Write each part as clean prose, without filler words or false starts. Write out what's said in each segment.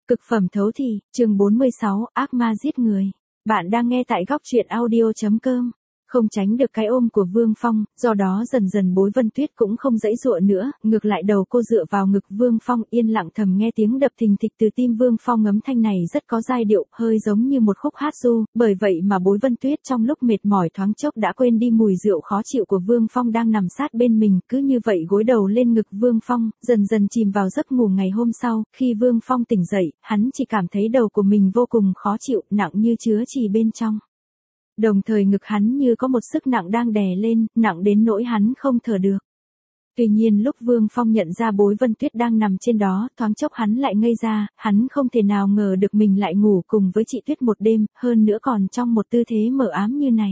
Cực phẩm thấu thị, chương 46, ác ma giết người. Bạn đang nghe tại góc truyện audio.com. Không tránh được cái ôm của Vương Phong, do đó dần dần Bối Vân Tuyết cũng không giãy giụa nữa, ngược lại đầu cô dựa vào ngực Vương Phong yên lặng thầm nghe tiếng đập thình thịch từ tim Vương Phong. Ngấm thanh này rất có giai điệu, hơi giống như một khúc hát ru, bởi vậy mà Bối Vân Tuyết trong lúc mệt mỏi thoáng chốc đã quên đi mùi rượu khó chịu của Vương Phong đang nằm sát bên mình, cứ như vậy gối đầu lên ngực Vương Phong, dần dần chìm vào giấc ngủ. Ngày hôm sau, khi Vương Phong tỉnh dậy, hắn chỉ cảm thấy đầu của mình vô cùng khó chịu, nặng như chứa chì bên trong. Đồng thời ngực hắn như có một sức nặng đang đè lên, nặng đến nỗi hắn không thở được. Tuy nhiên lúc Vương Phong nhận ra Bối Vân Tuyết đang nằm trên đó, thoáng chốc hắn lại ngây ra, hắn không thể nào ngờ được mình lại ngủ cùng với chị Tuyết một đêm, hơn nữa còn trong một tư thế mờ ám như này.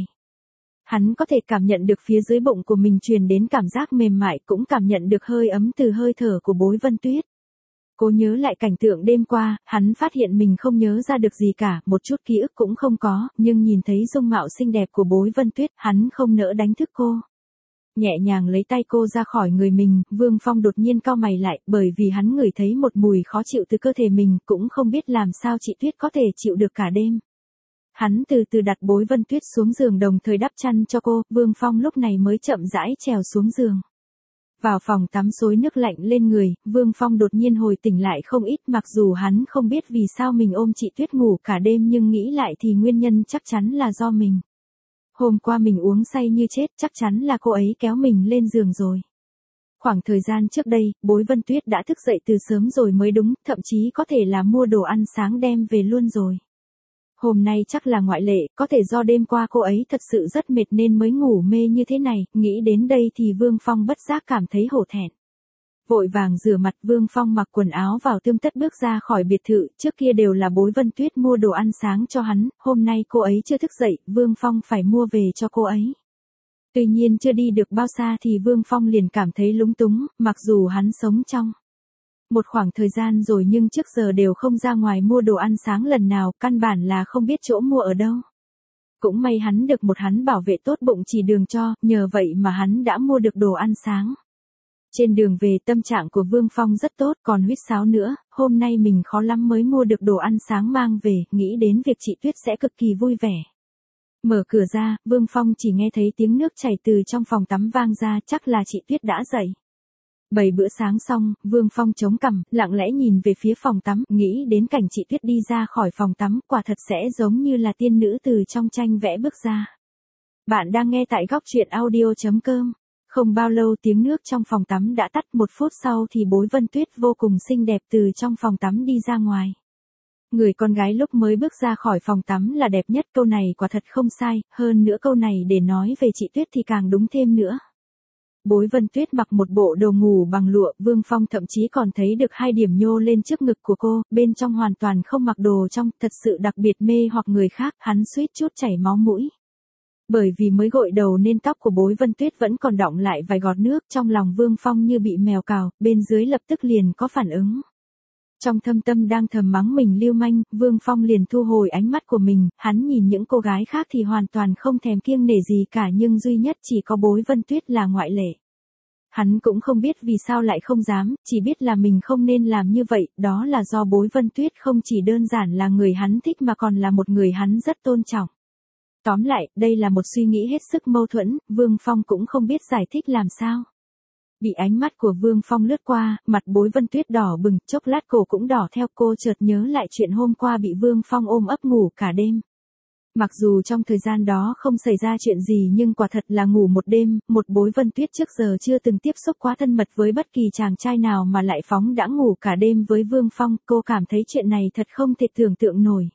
Hắn có thể cảm nhận được phía dưới bụng của mình truyền đến cảm giác mềm mại, cũng cảm nhận được hơi ấm từ hơi thở của Bối Vân Tuyết. Cố nhớ lại cảnh tượng đêm qua, hắn phát hiện mình không nhớ ra được gì cả, một chút ký ức cũng không có, nhưng nhìn thấy dung mạo xinh đẹp của Bối Vân Tuyết, hắn không nỡ đánh thức cô. Nhẹ nhàng lấy tay cô ra khỏi người mình, Vương Phong đột nhiên cau mày lại, bởi vì hắn ngửi thấy một mùi khó chịu từ cơ thể mình, cũng không biết làm sao chị Tuyết có thể chịu được cả đêm. Hắn từ từ đặt Bối Vân Tuyết xuống giường đồng thời đắp chăn cho cô, Vương Phong lúc này mới chậm rãi trèo xuống giường. Vào phòng tắm xối nước lạnh lên người, Vương Phong đột nhiên hồi tỉnh lại không ít, mặc dù hắn không biết vì sao mình ôm chị Tuyết ngủ cả đêm nhưng nghĩ lại thì nguyên nhân chắc chắn là do mình. Hôm qua mình uống say như chết, chắc chắn là cô ấy kéo mình lên giường rồi. Khoảng thời gian trước đây, Bối Vân Tuyết đã thức dậy từ sớm rồi mới đúng, thậm chí có thể là mua đồ ăn sáng đem về luôn rồi. Hôm nay chắc là ngoại lệ, có thể do đêm qua cô ấy thật sự rất mệt nên mới ngủ mê như thế này, nghĩ đến đây thì Vương Phong bất giác cảm thấy hổ thẹn. Vội vàng rửa mặt, Vương Phong mặc quần áo vào tươm tất bước ra khỏi biệt thự, trước kia đều là Bối Vân Tuyết mua đồ ăn sáng cho hắn, hôm nay cô ấy chưa thức dậy, Vương Phong phải mua về cho cô ấy. Tuy nhiên chưa đi được bao xa thì Vương Phong liền cảm thấy lúng túng, mặc dù hắn sống trong một khoảng thời gian rồi nhưng trước giờ đều không ra ngoài mua đồ ăn sáng lần nào, căn bản là không biết chỗ mua ở đâu. Cũng may hắn được một hắn bảo vệ tốt bụng chỉ đường cho, nhờ vậy mà hắn đã mua được đồ ăn sáng. Trên đường về tâm trạng của Vương Phong rất tốt, còn huýt sáo nữa, hôm nay mình khó lắm mới mua được đồ ăn sáng mang về, nghĩ đến việc chị Tuyết sẽ cực kỳ vui vẻ. Mở cửa ra, Vương Phong chỉ nghe thấy tiếng nước chảy từ trong phòng tắm vang ra, chắc là chị Tuyết đã dậy. Bày bữa sáng xong, Vương Phong chống cằm, lặng lẽ nhìn về phía phòng tắm, nghĩ đến cảnh chị Tuyết đi ra khỏi phòng tắm, quả thật sẽ giống như là tiên nữ từ trong tranh vẽ bước ra. Bạn đang nghe tại góc truyện audio.com. Không bao lâu tiếng nước trong phòng tắm đã tắt, 1 phút sau thì Bối Vân Tuyết vô cùng xinh đẹp từ trong phòng tắm đi ra ngoài. Người con gái lúc mới bước ra khỏi phòng tắm là đẹp nhất, câu này quả thật không sai, hơn nữa câu này để nói về chị Tuyết thì càng đúng thêm nữa. Bối Vân Tuyết mặc một bộ đồ ngủ bằng lụa, Vương Phong thậm chí còn thấy được 2 điểm nhô lên trước ngực của cô, bên trong hoàn toàn không mặc đồ trong, thật sự đặc biệt mê hoặc người khác, hắn suýt chút chảy máu mũi. Bởi vì mới gội đầu nên tóc của Bối Vân Tuyết vẫn còn đọng lại vài giọt nước, trong lòng Vương Phong như bị mèo cào, bên dưới lập tức liền có phản ứng. Trong thâm tâm đang thầm mắng mình lưu manh, Vương Phong liền thu hồi ánh mắt của mình, hắn nhìn những cô gái khác thì hoàn toàn không thèm kiêng nể gì cả nhưng duy nhất chỉ có Bối Vân Tuyết là ngoại lệ. Hắn cũng không biết vì sao lại không dám, chỉ biết là mình không nên làm như vậy, đó là do Bối Vân Tuyết không chỉ đơn giản là người hắn thích mà còn là một người hắn rất tôn trọng. Tóm lại, đây là một suy nghĩ hết sức mâu thuẫn, Vương Phong cũng không biết giải thích làm sao. Bị ánh mắt của Vương Phong lướt qua, mặt Bối Vân Tuyết đỏ bừng, chốc lát cổ cũng đỏ theo, cô chợt nhớ lại chuyện hôm qua bị Vương Phong ôm ấp ngủ cả đêm. Mặc dù trong thời gian đó không xảy ra chuyện gì nhưng quả thật là ngủ một đêm, một Bối Vân Tuyết trước giờ chưa từng tiếp xúc quá thân mật với bất kỳ chàng trai nào mà lại phóng đãng ngủ cả đêm với Vương Phong, cô cảm thấy chuyện này thật không thể tưởng tượng nổi.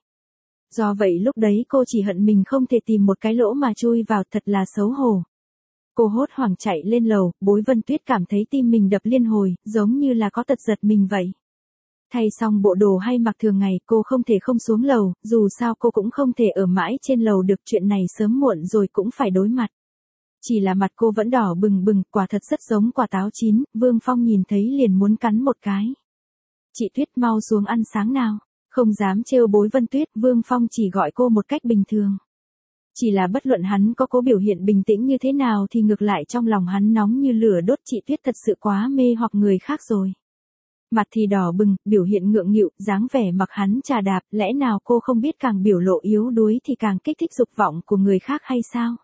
Do vậy lúc đấy cô chỉ hận mình không thể tìm một cái lỗ mà chui vào, thật là xấu hổ. Cô hốt hoảng chạy lên lầu, Bối Vân Tuyết cảm thấy tim mình đập liên hồi, giống như là có tật giật mình vậy. Thay xong bộ đồ hay mặc thường ngày, cô không thể không xuống lầu, dù sao cô cũng không thể ở mãi trên lầu được, chuyện này sớm muộn rồi cũng phải đối mặt. Chỉ là mặt cô vẫn đỏ bừng bừng, quả thật rất giống quả táo chín, Vương Phong nhìn thấy liền muốn cắn một cái. Chị Tuyết mau xuống ăn sáng nào, không dám trêu Bối Vân Tuyết, Vương Phong chỉ gọi cô một cách bình thường. Chỉ là bất luận hắn có cố biểu hiện bình tĩnh như thế nào thì ngược lại trong lòng hắn nóng như lửa đốt, chị Tuyết thật sự quá mê hoặc người khác rồi. Mặt thì đỏ bừng, biểu hiện ngượng nghịu, dáng vẻ mặc hắn chà đạp, lẽ nào cô không biết càng biểu lộ yếu đuối thì càng kích thích dục vọng của người khác hay sao?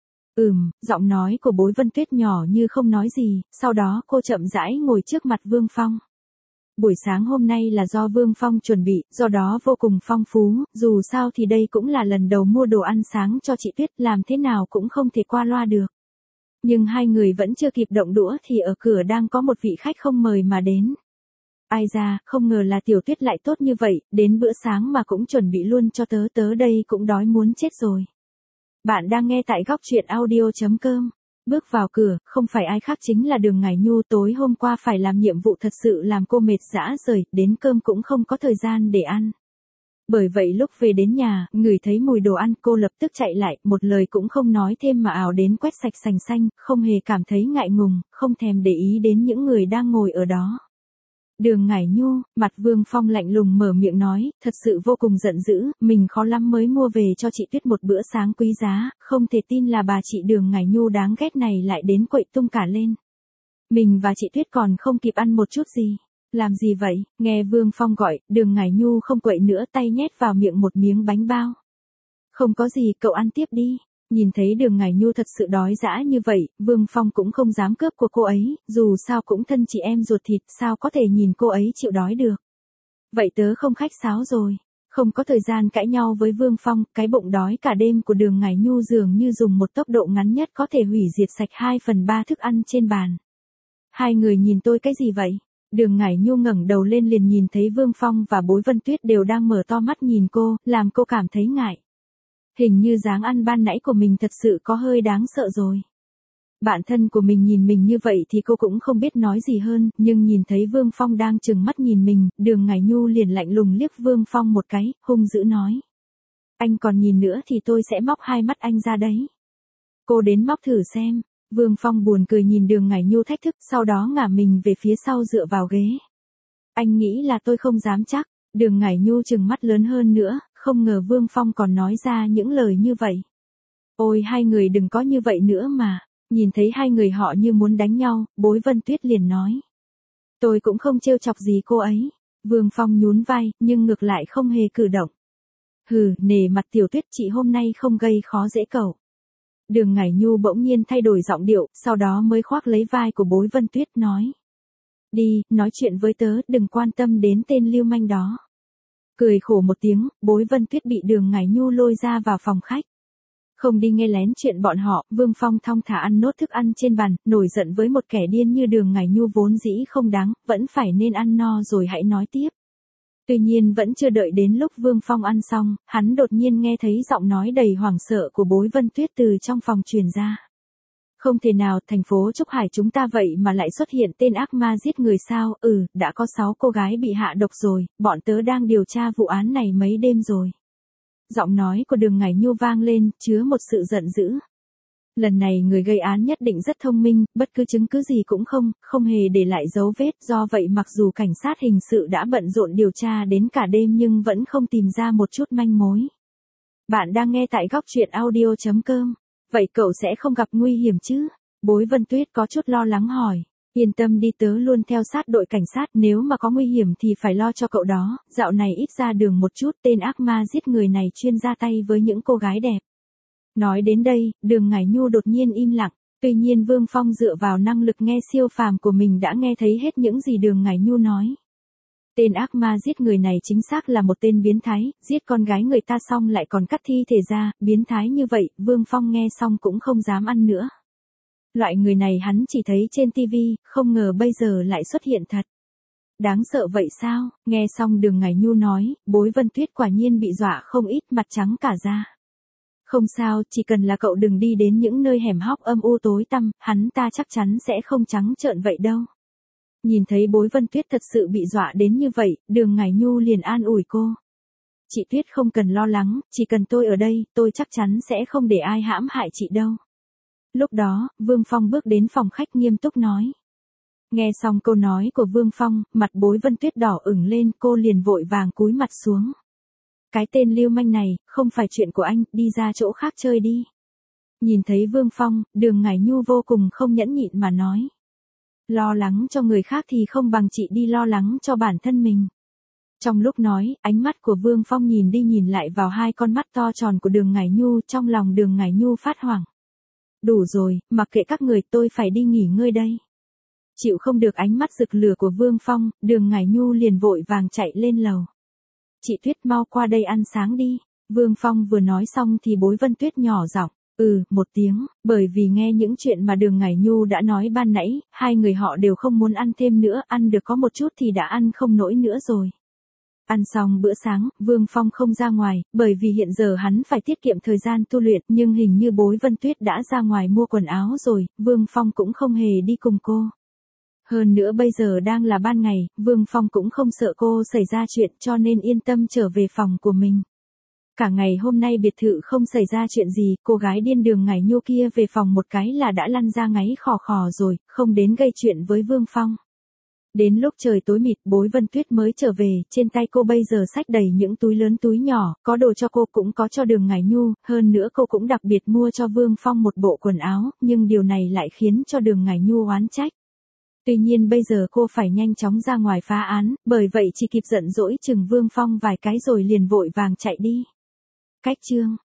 Giọng nói của Bối Vân Tuyết nhỏ như không nói gì, sau đó cô chậm rãi ngồi trước mặt Vương Phong. Buổi sáng hôm nay là do Vương Phong chuẩn bị, do đó vô cùng phong phú, dù sao thì đây cũng là lần đầu mua đồ ăn sáng cho chị Tuyết, làm thế nào cũng không thể qua loa được. Nhưng hai người vẫn chưa kịp động đũa thì ở cửa đang có một vị khách không mời mà đến. Ai ra, không ngờ là Tiểu Tuyết lại tốt như vậy, đến bữa sáng mà cũng chuẩn bị luôn cho tớ đây cũng đói muốn chết rồi. Bạn đang nghe tại góc truyện audio.com. Bước vào cửa, không phải ai khác chính là Đường Ngải Nhu. Tối hôm qua phải làm nhiệm vụ thật sự làm cô mệt rã rời, đến cơm cũng không có thời gian để ăn. Bởi vậy lúc về đến nhà, ngửi thấy mùi đồ ăn cô lập tức chạy lại, một lời cũng không nói thêm mà ào đến quét sạch sành xanh, không hề cảm thấy ngại ngùng, không thèm để ý đến những người đang ngồi ở đó. Đường Ngải Nhu, mặt Vương Phong lạnh lùng mở miệng nói, thật sự vô cùng giận dữ, mình khó lắm mới mua về cho chị Tuyết một bữa sáng quý giá, không thể tin là bà chị Đường Ngải Nhu đáng ghét này lại đến quậy tung cả lên. Mình và chị Tuyết còn không kịp ăn một chút gì. Làm gì vậy? Nghe Vương Phong gọi, Đường Ngải Nhu không quậy nữa, tay nhét vào miệng một miếng bánh bao. Không có gì, cậu ăn tiếp đi. Nhìn thấy Đường Ngải Nhu thật sự đói dã như vậy, Vương Phong cũng không dám cướp của cô ấy, dù sao cũng thân chị em ruột thịt, sao có thể nhìn cô ấy chịu đói được. Vậy tớ không khách sáo rồi. Không có thời gian cãi nhau với Vương Phong, cái bụng đói cả đêm của Đường Ngải Nhu dường như dùng một tốc độ ngắn nhất có thể hủy diệt sạch 2/3 thức ăn trên bàn. Hai người nhìn tôi cái gì vậy? Đường Ngải Nhu ngẩng đầu lên liền nhìn thấy Vương Phong và Bối Vân Tuyết đều đang mở to mắt nhìn cô, làm cô cảm thấy ngại. Hình như dáng ăn ban nãy của mình thật sự có hơi đáng sợ rồi. Bạn thân của mình nhìn mình như vậy thì cô cũng không biết nói gì hơn, nhưng nhìn thấy Vương Phong đang trừng mắt nhìn mình, Đường Ngải Nhu liền lạnh lùng liếc Vương Phong một cái, hung dữ nói. Anh còn nhìn nữa thì tôi sẽ móc hai mắt anh ra đấy. Cô đến móc thử xem. Vương Phong buồn cười nhìn Đường Ngải Nhu thách thức, sau đó ngả mình về phía sau dựa vào ghế. Anh nghĩ là tôi không dám chắc. Đường Ngải Nhu trừng mắt lớn hơn nữa, không ngờ Vương Phong còn nói ra những lời như vậy. Ôi hai người đừng có như vậy nữa mà. Nhìn thấy hai người họ như muốn đánh nhau, Bối Vân Tuyết liền nói. Tôi cũng không trêu chọc gì cô ấy. Vương Phong nhún vai, nhưng ngược lại không hề cử động. Hừ, nể mặt Tiểu Tuyết chị hôm nay không gây khó dễ cậu. Đường Ngải Nhu bỗng nhiên thay đổi giọng điệu, sau đó mới khoác lấy vai của Bối Vân Tuyết nói. Đi, nói chuyện với tớ, đừng quan tâm đến tên lưu manh đó. Cười khổ một tiếng, Bối Vân Tuyết bị Đường Ngải Nhu lôi ra vào phòng khách. Không đi nghe lén chuyện bọn họ, Vương Phong thong thả ăn nốt thức ăn trên bàn, nổi giận với một kẻ điên như Đường Ngải Nhu vốn dĩ không đáng, vẫn phải nên ăn no rồi hãy nói tiếp. Tuy nhiên vẫn chưa đợi đến lúc Vương Phong ăn xong, hắn đột nhiên nghe thấy giọng nói đầy hoảng sợ của Bối Vân Tuyết từ trong phòng truyền ra. Không thể nào, thành phố Trúc Hải chúng ta vậy mà lại xuất hiện tên ác ma giết người sao? Đã có 6 cô gái bị hạ độc rồi, bọn tớ đang điều tra vụ án này mấy đêm rồi. Giọng nói của Đường Ngải Nhu vang lên, chứa một sự giận dữ. Lần này người gây án nhất định rất thông minh, bất cứ chứng cứ gì cũng không hề để lại dấu vết, do vậy mặc dù cảnh sát hình sự đã bận rộn điều tra đến cả đêm nhưng vẫn không tìm ra một chút manh mối. Bạn đang nghe tại góc truyện audio.com. Vậy cậu sẽ không gặp nguy hiểm chứ? Bối Vân Tuyết có chút lo lắng hỏi. Yên tâm đi, tớ luôn theo sát đội cảnh sát, nếu mà có nguy hiểm thì phải lo cho cậu đó, dạo này ít ra đường một chút, tên ác ma giết người này chuyên ra tay với những cô gái đẹp. Nói đến đây, Đường Ngải Nhu đột nhiên im lặng, tuy nhiên Vương Phong dựa vào năng lực nghe siêu phàm của mình đã nghe thấy hết những gì Đường Ngải Nhu nói. Tên ác ma giết người này chính xác là một tên biến thái, giết con gái người ta xong lại còn cắt thi thể ra, biến thái như vậy, Vương Phong nghe xong cũng không dám ăn nữa. Loại người này hắn chỉ thấy trên TV, không ngờ bây giờ lại xuất hiện thật. Đáng sợ vậy sao? Nghe xong Đường Ngải Nhu nói, Bối Vân Tuyết quả nhiên bị dọa không ít, mặt trắng cả da. Không sao, chỉ cần là cậu đừng đi đến những nơi hẻm hóc âm u tối tăm, hắn ta chắc chắn sẽ không trắng trợn vậy đâu. Nhìn thấy Bối Vân Tuyết thật sự bị dọa đến như vậy, Đường Ngải Nhu liền an ủi cô. Chị Tuyết không cần lo lắng, chỉ cần tôi ở đây, tôi chắc chắn sẽ không để ai hãm hại chị đâu. Lúc đó, Vương Phong bước đến phòng khách nghiêm túc nói. Nghe xong câu nói của Vương Phong, mặt Bối Vân Tuyết đỏ ửng lên, cô liền vội vàng cúi mặt xuống. Cái tên lưu manh này, không phải chuyện của anh, đi ra chỗ khác chơi đi. Nhìn thấy Vương Phong, Đường Ngải Nhu vô cùng không nhẫn nhịn mà nói. Lo lắng cho người khác thì không bằng chị đi lo lắng cho bản thân mình. Trong lúc nói, ánh mắt của Vương Phong nhìn đi nhìn lại vào hai con mắt to tròn của Đường Ngải Nhu, trong lòng Đường Ngải Nhu phát hoảng. Đủ rồi, mặc kệ các người, tôi phải đi nghỉ ngơi đây. Chịu không được ánh mắt rực lửa của Vương Phong, Đường Ngải Nhu liền vội vàng chạy lên lầu. Chị Tuyết mau qua đây ăn sáng đi. Vương Phong vừa nói xong thì Bối Vân Tuyết nhỏ giọng, một tiếng, bởi vì nghe những chuyện mà Đường Ngải Nhu đã nói ban nãy, hai người họ đều không muốn ăn thêm nữa, ăn được có một chút thì đã ăn không nổi nữa rồi. Ăn xong bữa sáng, Vương Phong không ra ngoài, bởi vì hiện giờ hắn phải tiết kiệm thời gian tu luyện, nhưng hình như Bối Vân Tuyết đã ra ngoài mua quần áo rồi, Vương Phong cũng không hề đi cùng cô. Hơn nữa bây giờ đang là ban ngày, Vương Phong cũng không sợ cô xảy ra chuyện cho nên yên tâm trở về phòng của mình. Cả ngày hôm nay biệt thự không xảy ra chuyện gì, cô gái điên Đường Ngải Nhu kia về phòng một cái là đã lăn ra ngáy khò khò rồi, không đến gây chuyện với Vương Phong. Đến lúc trời tối mịt, Bối Vân Tuyết mới trở về, trên tay cô bây giờ xách đầy những túi lớn túi nhỏ, có đồ cho cô cũng có cho Đường Ngải Nhu, hơn nữa cô cũng đặc biệt mua cho Vương Phong một bộ quần áo, nhưng điều này lại khiến cho Đường Ngải Nhu oán trách. Tuy nhiên bây giờ cô phải nhanh chóng ra ngoài phá án, bởi vậy chỉ kịp giận dỗi chừng Vương Phong vài cái rồi liền vội vàng chạy đi. Cách chương